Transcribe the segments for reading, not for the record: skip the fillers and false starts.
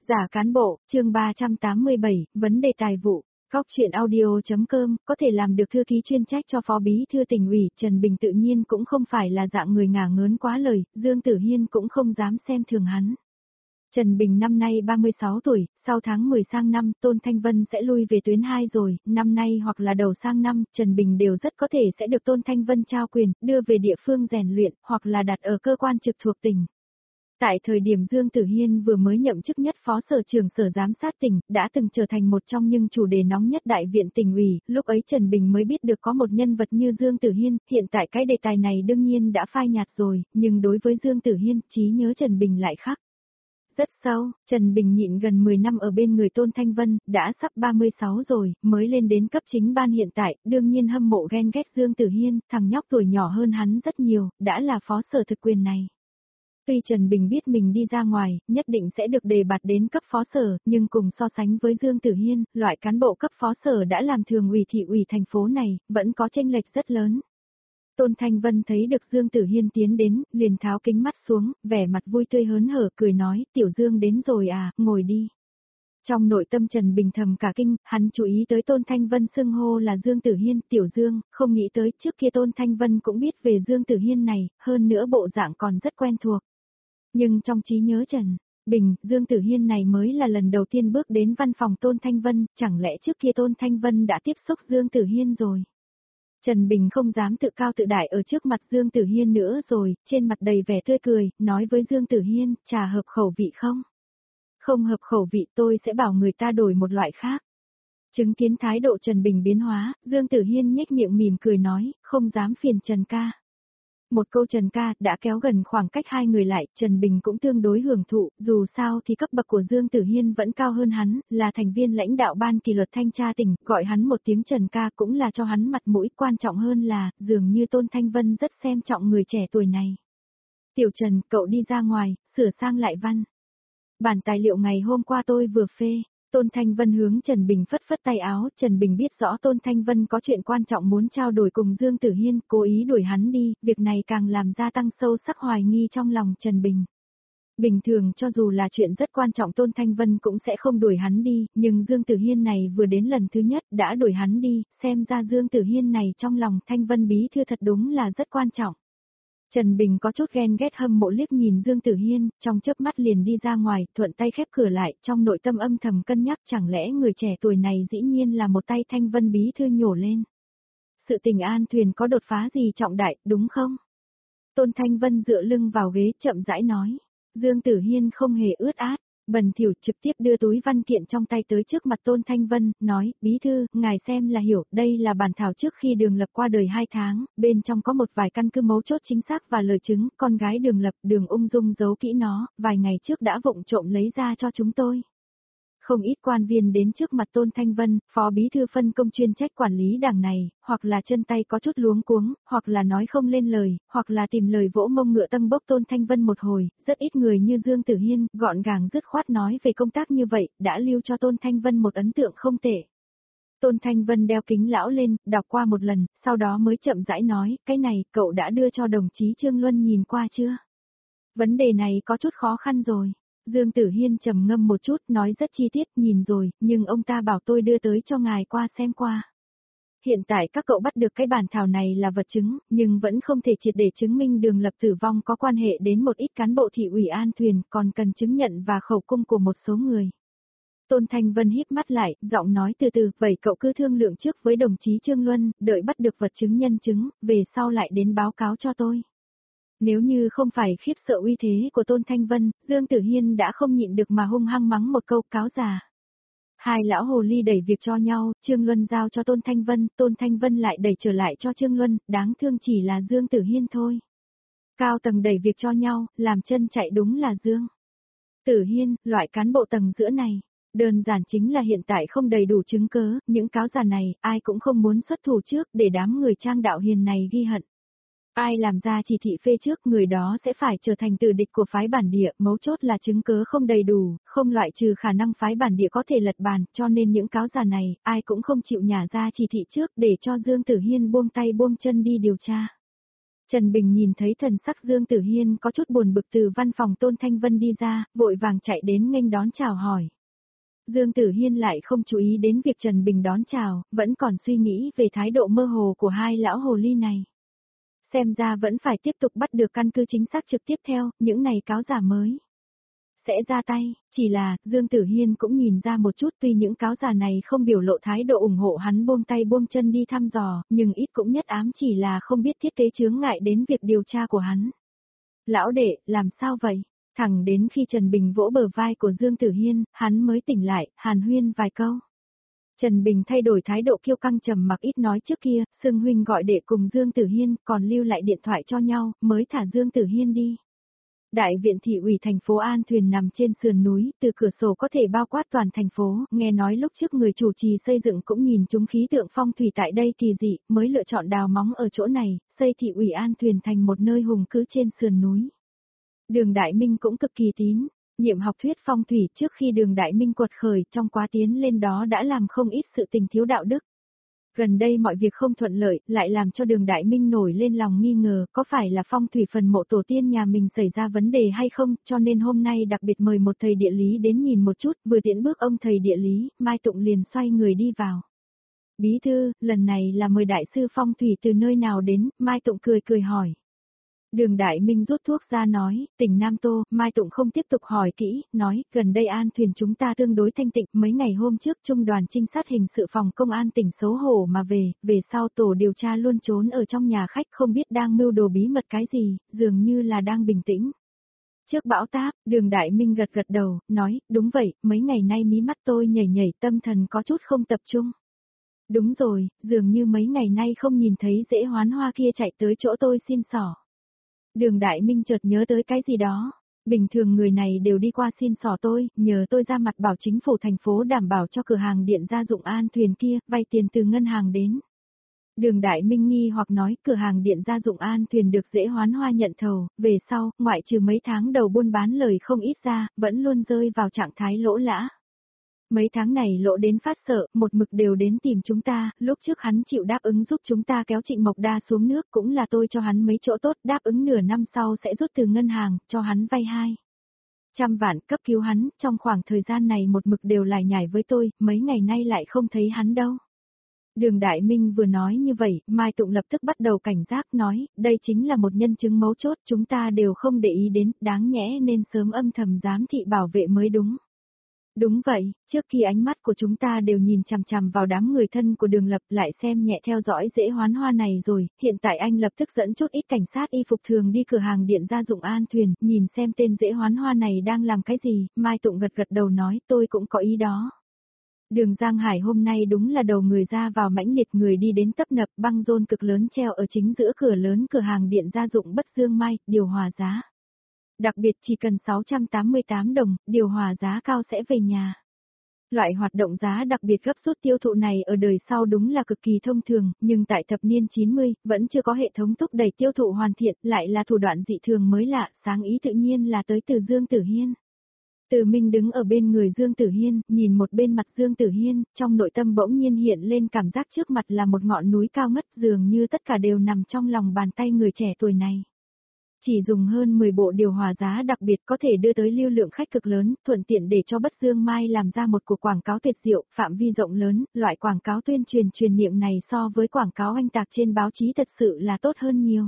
Giả cán bộ, chương 387, vấn đề tài vụ. Góc chuyện audio.com có thể làm được thư ký chuyên trách cho phó bí thư tỉnh ủy. Trần Bình tự nhiên cũng không phải là dạng người ngả ngớn quá lời, Dương Tử Hiên cũng không dám xem thường hắn. Trần Bình năm nay 36 tuổi, sau tháng 10 sang năm, Tôn Thanh Vân sẽ lui về tuyến 2 rồi, năm nay hoặc là đầu sang năm, Trần Bình đều rất có thể sẽ được Tôn Thanh Vân trao quyền, đưa về địa phương rèn luyện, hoặc là đặt ở cơ quan trực thuộc tỉnh. Tại thời điểm Dương Tử Hiên vừa mới nhậm chức nhất phó sở trưởng sở giám sát tỉnh, đã từng trở thành một trong những chủ đề nóng nhất đại viện tỉnh ủy, lúc ấy Trần Bình mới biết được có một nhân vật như Dương Tử Hiên, hiện tại cái đề tài này đương nhiên đã phai nhạt rồi, nhưng đối với Dương Tử Hiên, trí nhớ Trần Bình lại khác. Rất sâu, Trần Bình nhịn gần 10 năm ở bên người Tôn Thanh Vân, đã sắp 36 rồi, mới lên đến cấp chính ban hiện tại, đương nhiên hâm mộ ghen ghét Dương Tử Hiên, thằng nhóc tuổi nhỏ hơn hắn rất nhiều, đã là phó sở thực quyền này. Tuy Trần Bình biết mình đi ra ngoài, nhất định sẽ được đề bạt đến cấp phó sở, nhưng cùng so sánh với Dương Tử Hiên, loại cán bộ cấp phó sở đã làm thường ủy thị ủy thành phố này, vẫn có chênh lệch rất lớn. Tôn Thanh Vân thấy được Dương Tử Hiên tiến đến, liền tháo kính mắt xuống, vẻ mặt vui tươi hớn hở, cười nói, Tiểu Dương đến rồi à, ngồi đi. Trong nội tâm Trần Bình thầm cả kinh, hắn chú ý tới Tôn Thanh Vân xưng hô là Dương Tử Hiên, Tiểu Dương, không nghĩ tới trước kia Tôn Thanh Vân cũng biết về Dương Tử Hiên này, hơn nữa bộ dạng còn rất quen thuộc. Nhưng trong trí nhớ Trần Bình, Dương Tử Hiên này mới là lần đầu tiên bước đến văn phòng Tôn Thanh Vân, chẳng lẽ trước kia Tôn Thanh Vân đã tiếp xúc Dương Tử Hiên rồi. Trần Bình không dám tự cao tự đại ở trước mặt Dương Tử Hiên nữa rồi, trên mặt đầy vẻ tươi cười, nói với Dương Tử Hiên, trà hợp khẩu vị không? Không hợp khẩu vị tôi sẽ bảo người ta đổi một loại khác. Chứng kiến thái độ Trần Bình biến hóa, Dương Tử Hiên nhếch miệng mỉm cười nói, không dám phiền Trần ca. Một câu Trần ca đã kéo gần khoảng cách hai người lại, Trần Bình cũng tương đối hưởng thụ, dù sao thì cấp bậc của Dương Tử Hiên vẫn cao hơn hắn, là thành viên lãnh đạo ban kỷ luật thanh tra tỉnh, gọi hắn một tiếng Trần ca cũng là cho hắn mặt mũi, quan trọng hơn là, dường như Tôn Thanh Vân rất xem trọng người trẻ tuổi này. Tiểu Trần, cậu đi ra ngoài, sửa sang lại văn. Bản tài liệu ngày hôm qua tôi vừa phê. Tôn Thanh Vân hướng Trần Bình phất phất tay áo, Trần Bình biết rõ Tôn Thanh Vân có chuyện quan trọng muốn trao đổi cùng Dương Tử Hiên, cố ý đuổi hắn đi, việc này càng làm gia tăng sâu sắc hoài nghi trong lòng Trần Bình. Bình thường cho dù là chuyện rất quan trọng Tôn Thanh Vân cũng sẽ không đuổi hắn đi, nhưng Dương Tử Hiên này vừa đến lần thứ nhất đã đuổi hắn đi, xem ra Dương Tử Hiên này trong lòng Thanh Vân bí thư thật đúng là rất quan trọng. Trần Bình có chút ghen ghét hâm mộ liếc nhìn Dương Tử Hiên, trong chớp mắt liền đi ra ngoài, thuận tay khép cửa lại, trong nội tâm âm thầm cân nhắc chẳng lẽ người trẻ tuổi này dĩ nhiên là một tay Thanh Vân bí thư nhổ lên. Sự tình An Thuyền có đột phá gì trọng đại, đúng không? Tôn Thanh Vân dựa lưng vào ghế chậm rãi nói. Dương Tử Hiên không hề ướt át, bần thỉu trực tiếp đưa túi văn kiện trong tay tới trước mặt Tôn Thanh Vân, nói, bí thư, ngài xem là hiểu, đây là bản thảo trước khi Đường Lập qua đời 2 tháng, bên trong có một vài căn cứ mấu chốt chính xác và lời chứng, con gái Đường Lập, Đường ung dung giấu kỹ nó, vài ngày trước đã vụng trộm lấy ra cho chúng tôi. Không ít quan viên đến trước mặt Tôn Thanh Vân, phó bí thư phân công chuyên trách quản lý đảng này, hoặc là chân tay có chút luống cuống, hoặc là nói không lên lời, hoặc là tìm lời vỗ mông ngựa tâng bốc Tôn Thanh Vân một hồi, rất ít người như Dương Tử Hiên, gọn gàng dứt khoát nói về công tác như vậy, đã lưu cho Tôn Thanh Vân một ấn tượng không tệ. Tôn Thanh Vân đeo kính lão lên, đọc qua một lần, sau đó mới chậm rãi nói, cái này, cậu đã đưa cho đồng chí Trương Luân nhìn qua chưa? Vấn đề này có chút khó khăn rồi. Dương Tử Hiên trầm ngâm một chút, nói rất chi tiết, nhìn rồi, nhưng ông ta bảo tôi đưa tới cho ngài qua xem qua. Hiện tại các cậu bắt được cái bản thảo này là vật chứng, nhưng vẫn không thể triệt để chứng minh Đường Lập tử vong có quan hệ đến một ít cán bộ thị ủy An Thuyền, còn cần chứng nhận và khẩu cung của một số người. Tôn Thanh Vân híp mắt lại, giọng nói từ từ, vậy cậu cứ thương lượng trước với đồng chí Trương Luân, đợi bắt được vật chứng nhân chứng, về sau lại đến báo cáo cho tôi. Nếu như không phải khiếp sợ uy thế của Tôn Thanh Vân, Dương Tử Hiên đã không nhịn được mà hung hăng mắng một câu cáo già. Hai lão hồ ly đẩy việc cho nhau, Trương Luân giao cho Tôn Thanh Vân lại đẩy trở lại cho Trương Luân, đáng thương chỉ là Dương Tử Hiên thôi. Cao tầng đẩy việc cho nhau, làm chân chạy đúng là Dương Tử Hiên, loại cán bộ tầng giữa này. Đơn giản chính là hiện tại không đầy đủ chứng cớ, những cáo già này, ai cũng không muốn xuất thủ trước để đám người trang đạo hiền này ghi hận. Ai làm ra chỉ thị phê trước người đó sẽ phải trở thành tử địch của phái bản địa, mấu chốt là chứng cớ không đầy đủ, không loại trừ khả năng phái bản địa có thể lật bàn, cho nên những cáo già này, ai cũng không chịu nhả ra chỉ thị trước để cho Dương Tử Hiên buông tay buông chân đi điều tra. Trần Bình nhìn thấy thần sắc Dương Tử Hiên có chút buồn bực từ văn phòng Tôn Thanh Vân đi ra, vội vàng chạy đến nghênh đón chào hỏi. Dương Tử Hiên lại không chú ý đến việc Trần Bình đón chào, vẫn còn suy nghĩ về thái độ mơ hồ của hai lão hồ ly này. Xem ra vẫn phải tiếp tục bắt được căn cứ chính xác trực tiếp theo, những này cáo giả mới sẽ ra tay, chỉ là, Dương Tử Hiên cũng nhìn ra một chút tuy những cáo giả này không biểu lộ thái độ ủng hộ hắn buông tay buông chân đi thăm dò, nhưng ít cũng nhất ám chỉ là không biết thiết kế chướng ngại đến việc điều tra của hắn. Lão đệ, làm sao vậy? Thẳng đến khi Trần Bình vỗ bờ vai của Dương Tử Hiên, hắn mới tỉnh lại, hàn huyên vài câu. Trần Bình thay đổi thái độ kiêu căng trầm mặc ít nói trước kia, xưng huynh gọi đệ cùng Dương Tử Hiên, còn lưu lại điện thoại cho nhau, mới thả Dương Tử Hiên đi. Đại viện thị ủy thành phố An Thuyền nằm trên sườn núi, từ cửa sổ có thể bao quát toàn thành phố, nghe nói lúc trước người chủ trì xây dựng cũng nhìn chúng khí tượng phong thủy tại đây kỳ dị, mới lựa chọn đào móng ở chỗ này, xây thị ủy An Thuyền thành một nơi hùng cứ trên sườn núi. Đường Đại Minh cũng cực kỳ tín, nhiệm học thuyết phong thủy trước khi Đường Đại Minh quật khởi trong quá tiến lên đó đã làm không ít sự tình thiếu đạo đức. Gần đây mọi việc không thuận lợi, lại làm cho Đường Đại Minh nổi lên lòng nghi ngờ có phải là phong thủy phần mộ tổ tiên nhà mình xảy ra vấn đề hay không, cho nên hôm nay đặc biệt mời một thầy địa lý đến nhìn một chút, vừa tiễn bước ông thầy địa lý, Mai Tụng liền xoay người đi vào. Bí thư, lần này là mời đại sư phong thủy từ nơi nào đến, Mai Tụng cười cười hỏi. Đường Đại Minh rút thuốc ra nói, tỉnh Nam Tô, Mai Tụng không tiếp tục hỏi kỹ, nói, gần đây An Thuyền chúng ta tương đối thanh tịnh, mấy ngày hôm trước trung đoàn trinh sát hình sự phòng công an tỉnh xấu hổ mà về sau tổ điều tra luôn trốn ở trong nhà khách không biết đang mưu đồ bí mật cái gì, dường như là đang bình tĩnh. Trước bão táp, Đường Đại Minh gật gật đầu, nói, đúng vậy, mấy ngày nay mí mắt tôi nhảy nhảy tâm thần có chút không tập trung. Đúng rồi, dường như mấy ngày nay không nhìn thấy Dễ Hoán Hoa kia chạy tới chỗ tôi xin xỏ. Đường Đại Minh chợt nhớ tới cái gì đó. Bình thường người này đều đi qua xin xỏ tôi, nhờ tôi ra mặt bảo chính phủ thành phố đảm bảo cho cửa hàng điện gia dụng An Thuyền kia, vay tiền từ ngân hàng đến. Đường Đại Minh nghi hoặc nói cửa hàng điện gia dụng An Thuyền được Dễ Hoán Hoa nhận thầu, về sau, ngoại trừ mấy tháng đầu buôn bán lời không ít ra, vẫn luôn rơi vào trạng thái lỗ lã. Mấy tháng này lỗ đến phát sợ, một mực đều đến tìm chúng ta, lúc trước hắn chịu đáp ứng giúp chúng ta kéo Trịnh Mộc Đa xuống nước cũng là tôi cho hắn mấy chỗ tốt, đáp ứng nửa năm sau sẽ rút từ ngân hàng, cho hắn vay 200 vạn cấp cứu hắn, trong khoảng thời gian này một mực đều lải nhải với tôi, mấy ngày nay lại không thấy hắn đâu. Đường Đại Minh vừa nói như vậy, Mai Tụng lập tức bắt đầu cảnh giác nói, đây chính là một nhân chứng mấu chốt chúng ta đều không để ý đến, đáng nhẽ nên sớm âm thầm giám thị bảo vệ mới đúng. Đúng vậy, trước khi ánh mắt của chúng ta đều nhìn chằm chằm vào đám người thân của Đường Lập lại xem nhẹ theo dõi Dễ Hoán Hoa này rồi, hiện tại anh lập tức dẫn chút ít cảnh sát y phục thường đi cửa hàng điện gia dụng An Thuyền, nhìn xem tên Dễ Hoán Hoa này đang làm cái gì, Mai Tụng gật gật đầu nói tôi cũng có ý đó. Đường Giang Hải hôm nay đúng là đầu người ra vào mãnh liệt người đi đến tấp nập băng rôn cực lớn treo ở chính giữa cửa lớn cửa hàng điện gia dụng Bất Dương Mai, điều hòa giá. Đặc biệt chỉ cần 688 đồng, điều hòa giá cao sẽ về nhà. Loại hoạt động giá đặc biệt gấp rút tiêu thụ này ở đời sau đúng là cực kỳ thông thường, nhưng tại thập niên 90, vẫn chưa có hệ thống thúc đẩy tiêu thụ hoàn thiện, lại là thủ đoạn dị thường mới lạ, sáng ý tự nhiên là tới từ Dương Tử Hiên. Từ Minh đứng ở bên người Dương Tử Hiên, nhìn một bên mặt Dương Tử Hiên, trong nội tâm bỗng nhiên hiện lên cảm giác trước mặt là một ngọn núi cao ngất dường như tất cả đều nằm trong lòng bàn tay người trẻ tuổi này. Chỉ dùng hơn 10 bộ điều hòa giá đặc biệt có thể đưa tới lưu lượng khách cực lớn, thuận tiện để cho Bất Dương Mai làm ra một cuộc quảng cáo tuyệt diệu, phạm vi rộng lớn, loại quảng cáo tuyên truyền miệng này so với quảng cáo oanh tạc trên báo chí thật sự là tốt hơn nhiều.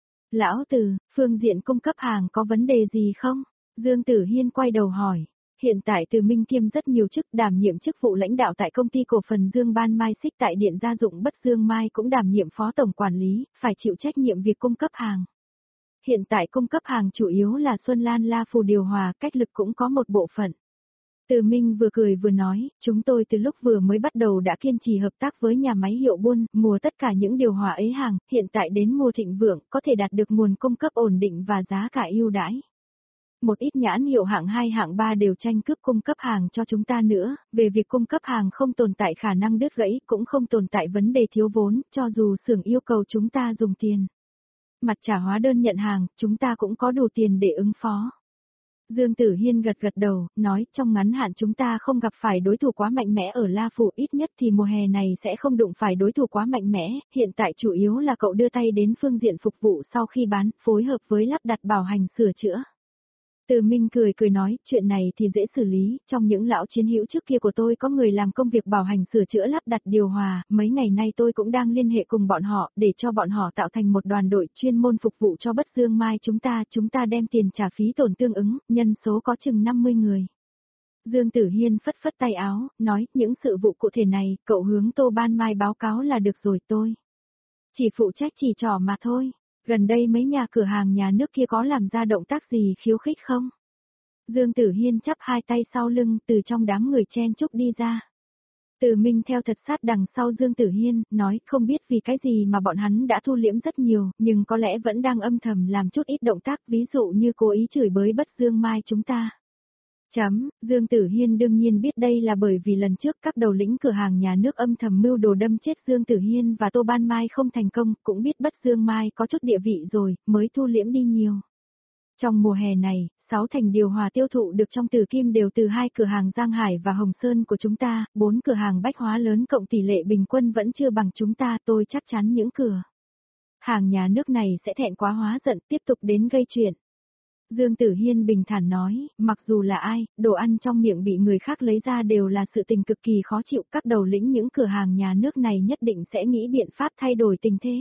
Lão Từ, phương diện cung cấp hàng có vấn đề gì không? Dương Tử Hiên quay đầu hỏi. Hiện tại Từ Minh kiêm rất nhiều chức đảm nhiệm chức vụ lãnh đạo tại công ty cổ phần Dương Ban Mai Xích tại điện gia dụng Bất Dương Mai cũng đảm nhiệm phó tổng quản lý, phải chịu trách nhiệm việc cung cấp hàng. Hiện tại cung cấp hàng chủ yếu là Xuân Lan La Phù điều hòa, cách lực cũng có một bộ phận. Từ Minh vừa cười vừa nói, chúng tôi từ lúc vừa mới bắt đầu đã kiên trì hợp tác với nhà máy hiệu buôn, mua tất cả những điều hòa ấy hàng, hiện tại đến mùa thịnh vượng, có thể đạt được nguồn cung cấp ổn định và giá cả ưu đãi. Một ít nhãn hiệu hạng 2 hạng 3 đều tranh cướp cung cấp hàng cho chúng ta nữa, về việc cung cấp hàng không tồn tại khả năng đứt gãy, cũng không tồn tại vấn đề thiếu vốn, cho dù xưởng yêu cầu chúng ta dùng tiền. Mặt trả hóa đơn nhận hàng, chúng ta cũng có đủ tiền để ứng phó. Dương Tử Hiên gật gật đầu, nói trong ngắn hạn chúng ta không gặp phải đối thủ quá mạnh mẽ ở La Phủ, ít nhất thì mùa hè này sẽ không đụng phải đối thủ quá mạnh mẽ, hiện tại chủ yếu là cậu đưa tay đến phương diện phục vụ sau khi bán, phối hợp với lắp đặt bảo hành sửa chữa. Từ Minh cười cười nói, chuyện này thì dễ xử lý, trong những lão chiến hữu trước kia của tôi có người làm công việc bảo hành sửa chữa lắp đặt điều hòa, mấy ngày nay tôi cũng đang liên hệ cùng bọn họ, để cho bọn họ tạo thành một đoàn đội chuyên môn phục vụ cho Bất Dương Mai chúng ta đem tiền trả phí tổn tương ứng, nhân số có chừng 50 người. Dương Tử Hiên phất phất tay áo, nói, những sự vụ cụ thể này, cậu hướng Tô Ban Mai báo cáo là được rồi tôi. Chỉ phụ trách chỉ trỏ mà thôi. Gần đây mấy nhà cửa hàng nhà nước kia có làm ra động tác gì khiêu khích không? Dương Tử Hiên chắp hai tay sau lưng từ trong đám người chen chúc đi ra. Từ Minh theo thật sát đằng sau Dương Tử Hiên, nói không biết vì cái gì mà bọn hắn đã thu liễm rất nhiều, nhưng có lẽ vẫn đang âm thầm làm chút ít động tác, ví dụ như cố ý chửi bới Bất Dương Mai chúng ta. Dương Tử Hiên đương nhiên biết đây là bởi vì lần trước các đầu lĩnh cửa hàng nhà nước âm thầm mưu đồ đâm chết Dương Tử Hiên và Tô Ban Mai không thành công, cũng biết Bất Dương Mai có chút địa vị rồi, mới thu liễm đi nhiều. Trong mùa hè này, 6 thành điều hòa tiêu thụ được trong Tử Kim đều từ 2 cửa hàng Giang Hải và Hồng Sơn của chúng ta, 4 cửa hàng bách hóa lớn cộng tỷ lệ bình quân vẫn chưa bằng chúng ta, tôi chắc chắn những cửa hàng nhà nước này sẽ thẹn quá hóa giận tiếp tục đến gây chuyện. Dương Tử Hiên bình thản nói, mặc dù là ai, đồ ăn trong miệng bị người khác lấy ra đều là sự tình cực kỳ khó chịu, các đầu lĩnh những cửa hàng nhà nước này nhất định sẽ nghĩ biện pháp thay đổi tình thế.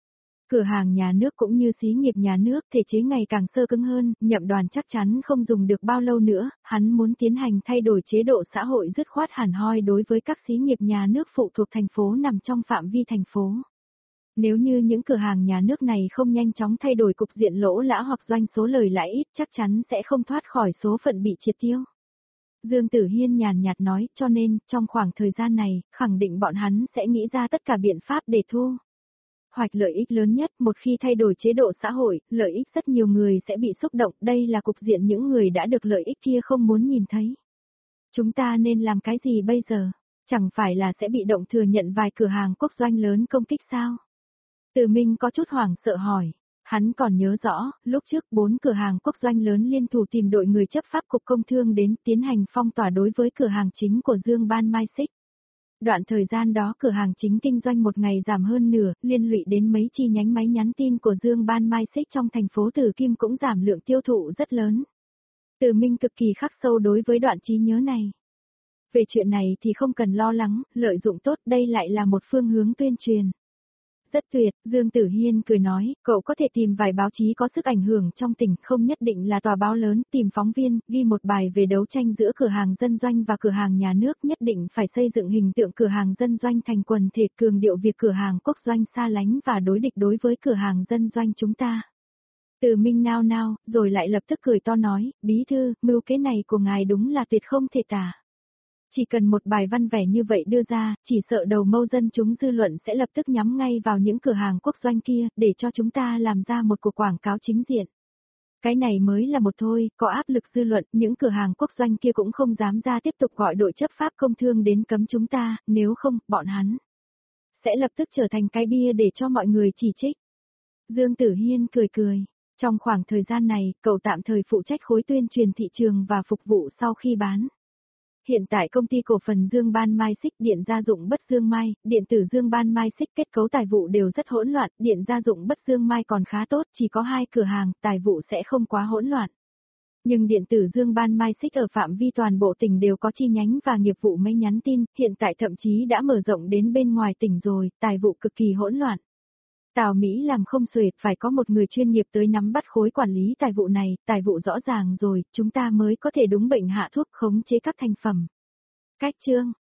Cửa hàng nhà nước cũng như xí nghiệp nhà nước thể chế ngày càng sơ cứng hơn, Nhậm Đoàn chắc chắn không dùng được bao lâu nữa, hắn muốn tiến hành thay đổi chế độ xã hội dứt khoát hẳn hoi đối với các xí nghiệp nhà nước phụ thuộc thành phố nằm trong phạm vi thành phố. Nếu như những cửa hàng nhà nước này không nhanh chóng thay đổi cục diện lỗ lã hoặc doanh số lời lãi ít chắc chắn sẽ không thoát khỏi số phận bị triệt tiêu. Dương Tử Hiên nhàn nhạt nói, cho nên, trong khoảng thời gian này, khẳng định bọn hắn sẽ nghĩ ra tất cả biện pháp để thu hoạch lợi ích lớn nhất. Một khi thay đổi chế độ xã hội, lợi ích rất nhiều người sẽ bị xúc động, đây là cục diện những người đã được lợi ích kia không muốn nhìn thấy. Chúng ta nên làm cái gì bây giờ? Chẳng phải là sẽ bị động thừa nhận vài cửa hàng quốc doanh lớn công kích sao? Từ Minh có chút hoảng sợ hỏi. Hắn còn nhớ rõ, lúc trước 4 cửa hàng quốc doanh lớn liên thủ tìm đội người chấp pháp cục công thương đến tiến hành phong tỏa đối với cửa hàng chính của Dương Ban Mai Xích. Đoạn thời gian đó cửa hàng chính kinh doanh một ngày giảm hơn nửa, liên lụy đến mấy chi nhánh máy nhắn tin của Dương Ban Mai Xích trong thành phố Tử Kim cũng giảm lượng tiêu thụ rất lớn. Từ Minh cực kỳ khắc sâu đối với đoạn trí nhớ này. Về chuyện này thì không cần lo lắng, lợi dụng tốt, đây lại là một phương hướng tuyên truyền. Rất tuyệt, Dương Tử Hiên cười nói, cậu có thể tìm vài báo chí có sức ảnh hưởng trong tỉnh, không nhất định là tòa báo lớn, tìm phóng viên, ghi một bài về đấu tranh giữa cửa hàng dân doanh và cửa hàng nhà nước, nhất định phải xây dựng hình tượng cửa hàng dân doanh thành quần thể, cường điệu việc cửa hàng quốc doanh xa lánh và đối địch đối với cửa hàng dân doanh chúng ta. Từ Minh nao nao, rồi lại lập tức cười to nói, bí thư, mưu kế này của ngài đúng là tuyệt không thể tả. Chỉ cần một bài văn vẻ như vậy đưa ra, chỉ sợ đầu mâu dân chúng dư luận sẽ lập tức nhắm ngay vào những cửa hàng quốc doanh kia, để cho chúng ta làm ra một cuộc quảng cáo chính diện. Cái này mới là một thôi, có áp lực dư luận, những cửa hàng quốc doanh kia cũng không dám ra tiếp tục gọi đội chấp pháp công thương đến cấm chúng ta, nếu không, bọn hắn sẽ lập tức trở thành cái bia để cho mọi người chỉ trích. Dương Tử Hiên cười cười. Trong khoảng thời gian này, cậu tạm thời phụ trách khối tuyên truyền thị trường và phục vụ sau khi bán. Hiện tại công ty cổ phần Dương Ban Mai Xích, điện gia dụng Bất Dương Mai, điện tử Dương Ban Mai Xích kết cấu tài vụ đều rất hỗn loạn, điện gia dụng Bất Dương Mai còn khá tốt, chỉ có 2 cửa hàng, tài vụ sẽ không quá hỗn loạn. Nhưng điện tử Dương Ban Mai Xích ở phạm vi toàn bộ tỉnh đều có chi nhánh và nghiệp vụ máy nhắn tin, hiện tại thậm chí đã mở rộng đến bên ngoài tỉnh rồi, tài vụ cực kỳ hỗn loạn. Tào Mỹ làm không xuể, phải có một người chuyên nghiệp tới nắm bắt khối quản lý tài vụ này, tài vụ rõ ràng rồi, chúng ta mới có thể đúng bệnh hạ thuốc khống chế các thành phẩm. Cách chương